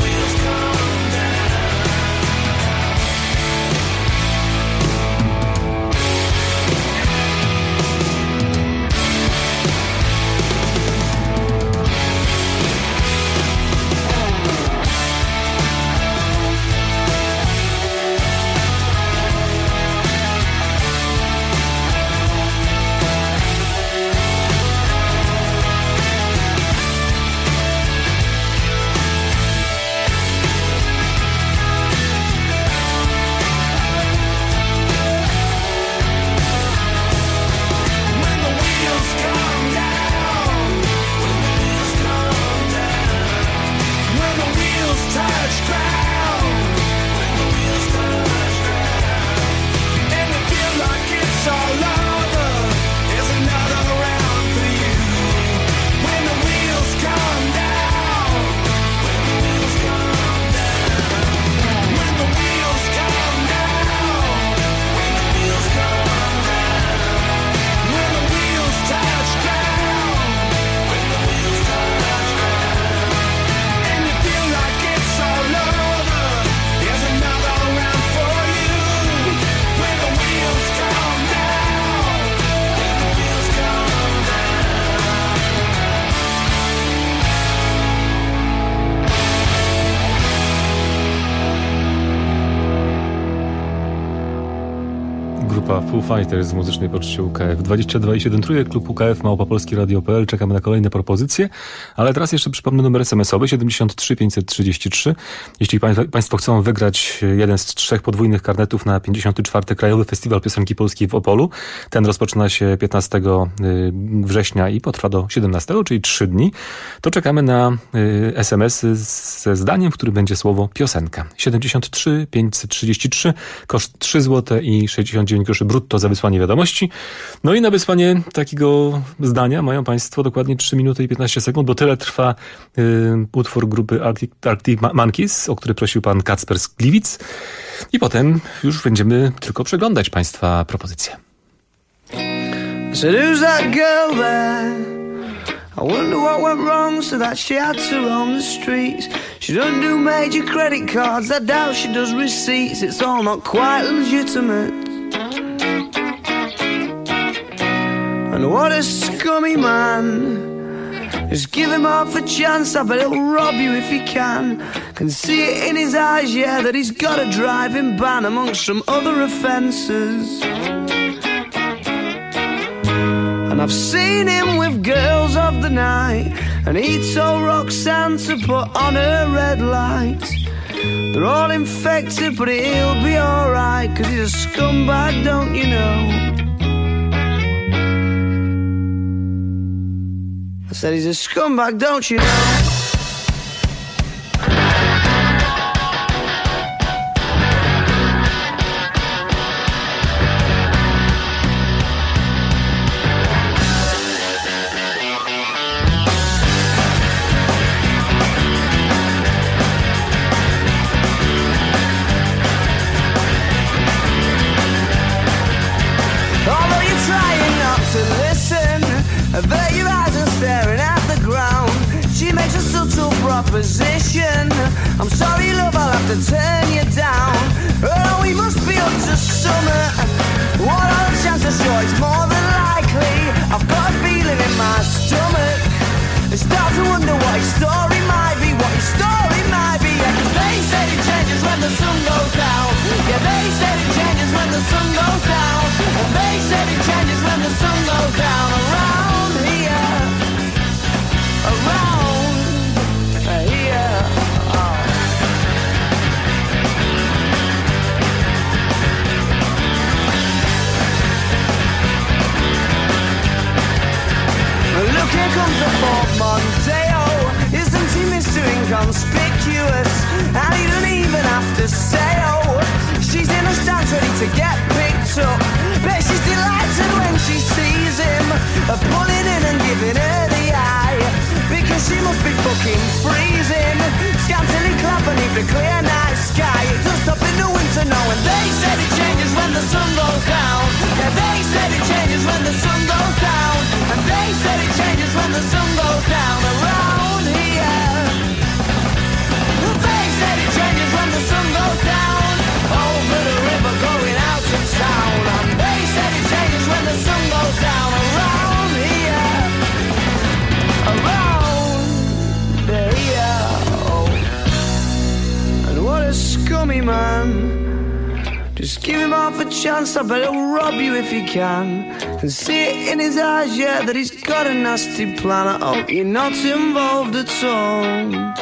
Państwa, Foo Fighters z muzycznej poczcie UKF. 22,7 klub UKF małopolskieradio.pl. Czekamy na kolejne propozycje, ale teraz jeszcze przypomnę numer SMS-owy 73 533. Jeśli Państwo chcą wygrać jeden z 3 podwójnych karnetów na 54. Krajowy Festiwal Piosenki Polskiej w Opolu, ten rozpoczyna się 15 września i potrwa do 17, czyli 3 dni, to czekamy na SMS-y ze zdaniem, w którym będzie słowo piosenka. 73 533, koszt 3 zł i 69 groszy brutto za wysłanie wiadomości. No i na wysłanie takiego zdania mają Państwo dokładnie 3 minuty i 15 sekund, bo tyle trwa utwór grupy Arctic Monkeys, o który prosił pan Kacper z Gliwic. I potem już będziemy tylko przeglądać Państwa propozycje. So who's that girl there? I wonder what went wrong so that she had to roam the streets. She doesn't do major credit cards, I doubt she does receipts. It's all not quite legitimate. And what a scummy man. Just give him half a chance, I bet he'll rob you if he can. Can see it in his eyes, yeah, that he's got a driving ban amongst some other offences. And I've seen him with girls of the night, and he told Roxanne to put on her red lights. They're all infected, but he'll be alright, 'cause he's a scumbag, don't you know? I said he's a scumbag, don't you know? Avert your eyes and staring at the ground. She makes a subtle proposition. I'm sorry, love, I'll have to turn you down. Oh, we must be up to summer. What are the chances? Sure, it's more than likely. I've got a feeling in my stomach. I start to wonder what his story might be. What his story might be. Yeah, 'cause they said it changes when the sun goes down. Yeah, they said it changes when the sun goes down. And they said it changes when the sun goes down. Around here, oh. Look, here comes the portmanteau. Isn't he Mr. Inconspicuous? And he doesn't even have to say, oh. She's in a stance ready to get picked up. Bet she's delighted when she sees him, pulling in and giving her the eye, because she must be fucking freezing, scantily clad beneath the clear night sky. It does stop in the winter now, and they said it changes when the sun goes down. Yeah, they said it changes when the sun goes down. And they said it changes when the sun goes down. Around here, they said it changes when the sun goes down. Over the river going out to town. And they said it changes when the sun goes down. Around here, oh. And what a scummy man. Just give him half a chance, I bet he'll rob you if he can. And see it in his eyes, yeah, that he's got a nasty plan. I hope you're not involved at all.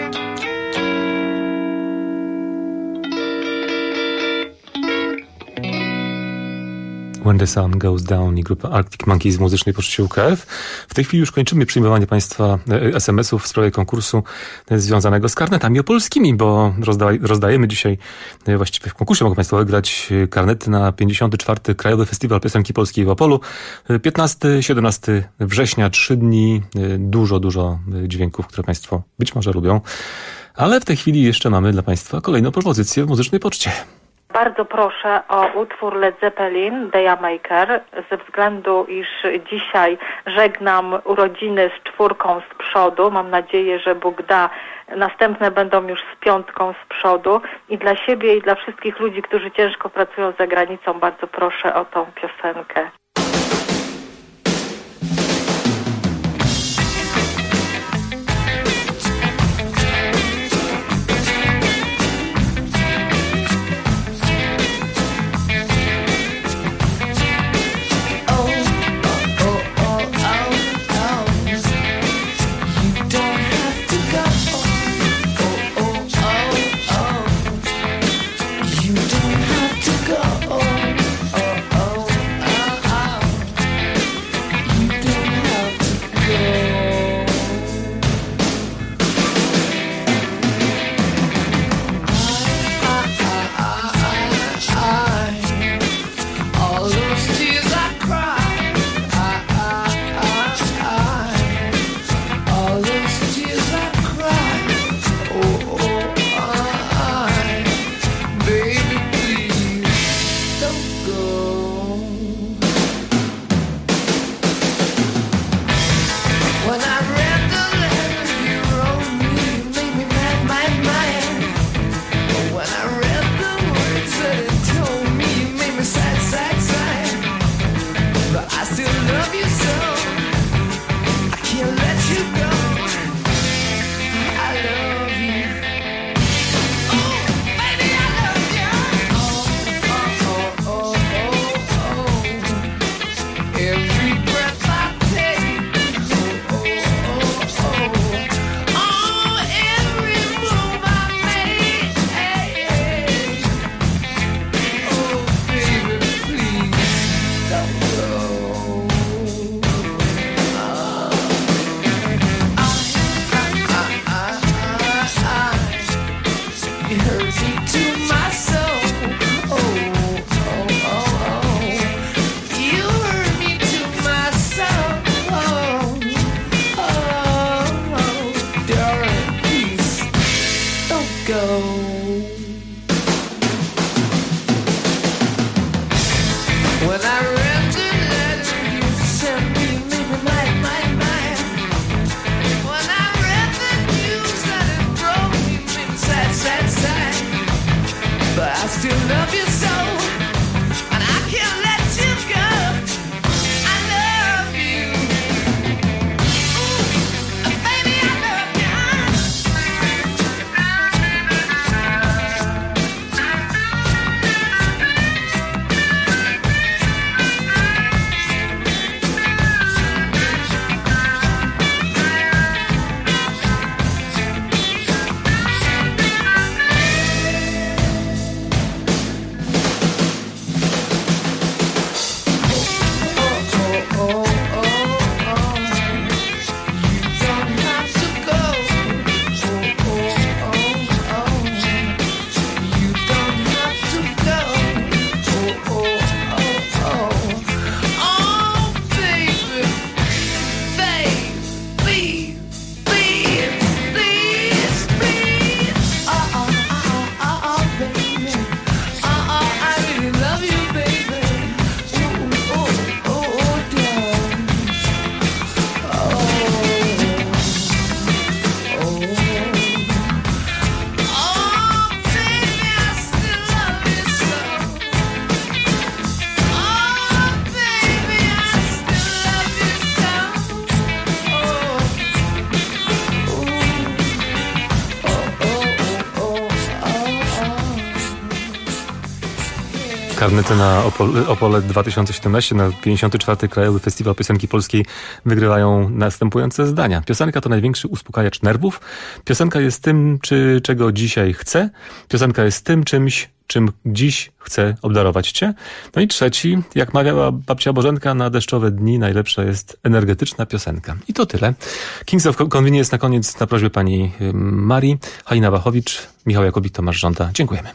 When the Sun Goes Down i grupa Arctic Monkeys z muzycznej poczcie UKF. W tej chwili już kończymy przyjmowanie Państwa SMS-ów w sprawie konkursu związanego z karnetami opolskimi, bo rozdajemy dzisiaj, właściwie w konkursie mogą Państwo wygrać karnety na 54. Krajowy Festiwal Piosenki Polskiej w Opolu. 15-17 września, 3 dni, dużo dźwięków, które Państwo być może lubią. Ale w tej chwili jeszcze mamy dla Państwa kolejną propozycję w muzycznej poczcie. Bardzo proszę o utwór Led Zeppelin, The Maker, ze względu, iż dzisiaj żegnam urodziny z 4 z przodu. Mam nadzieję, że Bóg da, następne będą już z 5 z przodu. I dla siebie i dla wszystkich ludzi, którzy ciężko pracują za granicą, bardzo proszę o tą piosenkę. You hurt me to my soul. Oh, oh, oh, oh. You hurt me to my soul. Oh, oh, oh. Darling, please don't go. When I read the letter you sent me, maybe my. When I read the news that it broke me, maybe sad, sad, sad. But I still love you so, and I can't let you go. I love you. Ooh, baby, I love you. Karnety na Opole 2017 na 54. Krajowy Festiwal Piosenki Polskiej wygrywają następujące zdania. Piosenka to największy uspokajacz nerwów. Piosenka jest tym, czego dzisiaj chcę. Piosenka jest tym czymś, czym dziś chcę obdarować cię. No i trzeci, jak mawiała babcia Bożenka, na deszczowe dni najlepsza jest energetyczna piosenka. I to tyle. Kings of Convenience na koniec na prośbę pani Marii, Halina Wachowicz, Michał Jakubik, Tomasz Żąda. Dziękujemy.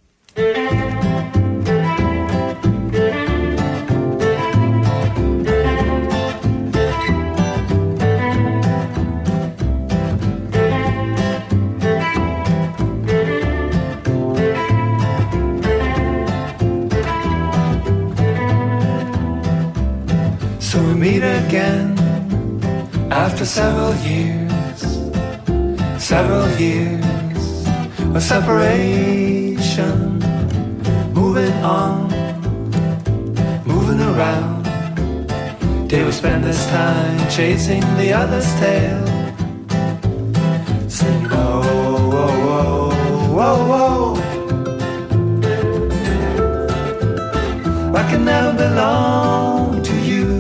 So we meet again after several years of separation, moving on, moving around. They would spend this time chasing the other's tail, singing, oh, oh, oh, oh, oh. I can never belong to you.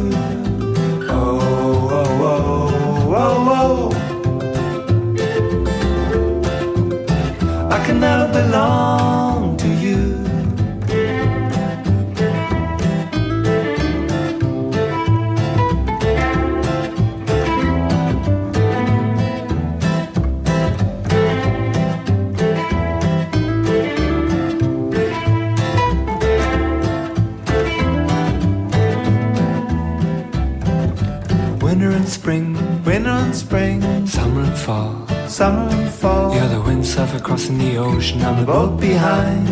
I can never belong to you. Winter and spring, summer and fall, You're the windsurfer crossing the ocean, I'm the boat behind.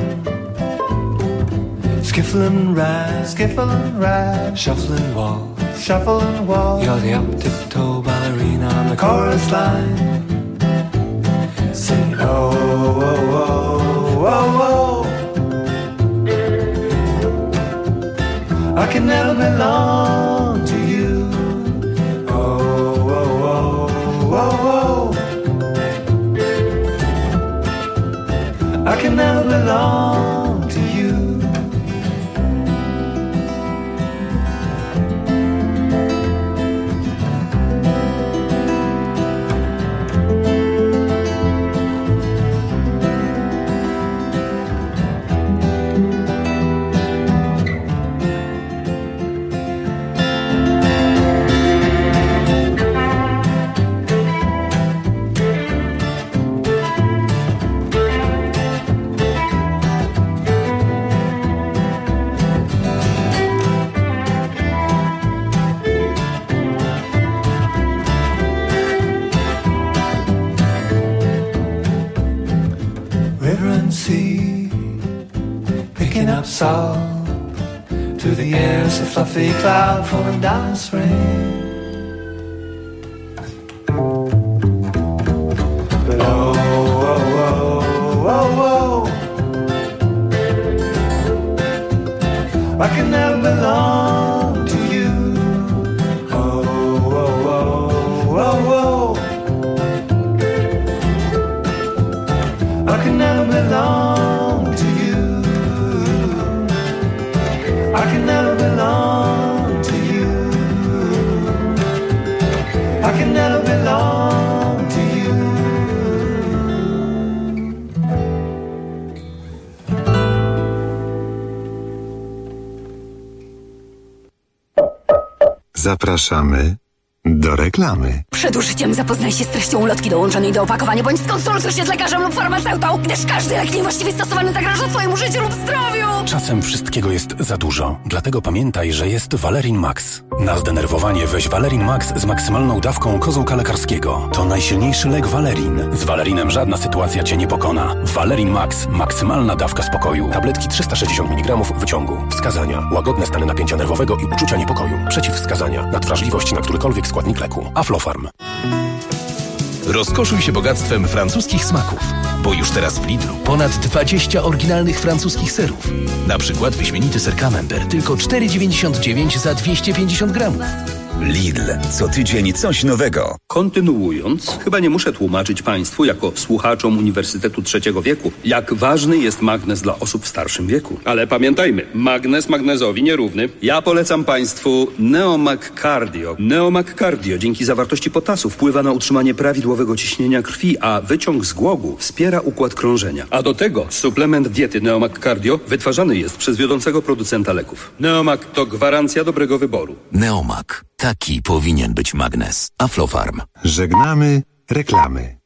Skiffle and ride, shuffling wall, You're the up-tiptoe ballerina on the chorus line. Sing oh, oh, oh, oh, oh. I can never belong to you. Oh, oh, oh, oh, oh. I can never belong to you. sea, picking up salt. To the air's a fluffy cloud falling down in spring. But oh, oh, oh, oh, oh, I can never belong to you. Oh, oh, oh, oh, oh, I can never belong to you. I can never belong to you. I can never belong to you. Zapraszamy do reklamy. Przed użyciem zapoznaj się z treścią ulotki dołączonej do opakowania, bądź skonsultuj się z lekarzem lub farmaceutą, gdyż każdy lek niewłaściwie stosowany zagraża twojemu życiu lub zdrowiu. Czasem wszystkiego jest za dużo, dlatego pamiętaj, że jest Valerin Max. Na zdenerwowanie weź Valerin Max z maksymalną dawką kozłka lekarskiego. To najsilniejszy lek Valerin. Z Valerinem żadna sytuacja cię nie pokona. Valerin Max. Maksymalna dawka spokoju. Tabletki 360 mg wyciągu. Wskazania. Łagodne stany napięcia nerwowego i uczucia niepokoju. Przeciwwskazania. Nadwrażliwość na którykolwiek składnik leku. Aflofarm. Rozkoszuj się bogactwem francuskich smaków, bo już teraz w Lidlu ponad 20 oryginalnych francuskich serów. Na przykład wyśmienity ser Camembert, tylko 4,99 za 250 gramów. Lidl. Co tydzień coś nowego. Kontynuując, chyba nie muszę tłumaczyć Państwu, jako słuchaczom Uniwersytetu Trzeciego Wieku, jak ważny jest magnez dla osób w starszym wieku. Ale pamiętajmy, magnez magnezowi nierówny. Ja polecam Państwu Neomag Cardio. Neomag Cardio dzięki zawartości potasu wpływa na utrzymanie prawidłowego ciśnienia krwi, a wyciąg z głogu wspiera układ krążenia. A do tego suplement diety Neomag Cardio wytwarzany jest przez wiodącego producenta leków. Neomag to gwarancja dobrego wyboru. Neomag. Taki powinien być magnez. Aflofarm. Żegnamy reklamy.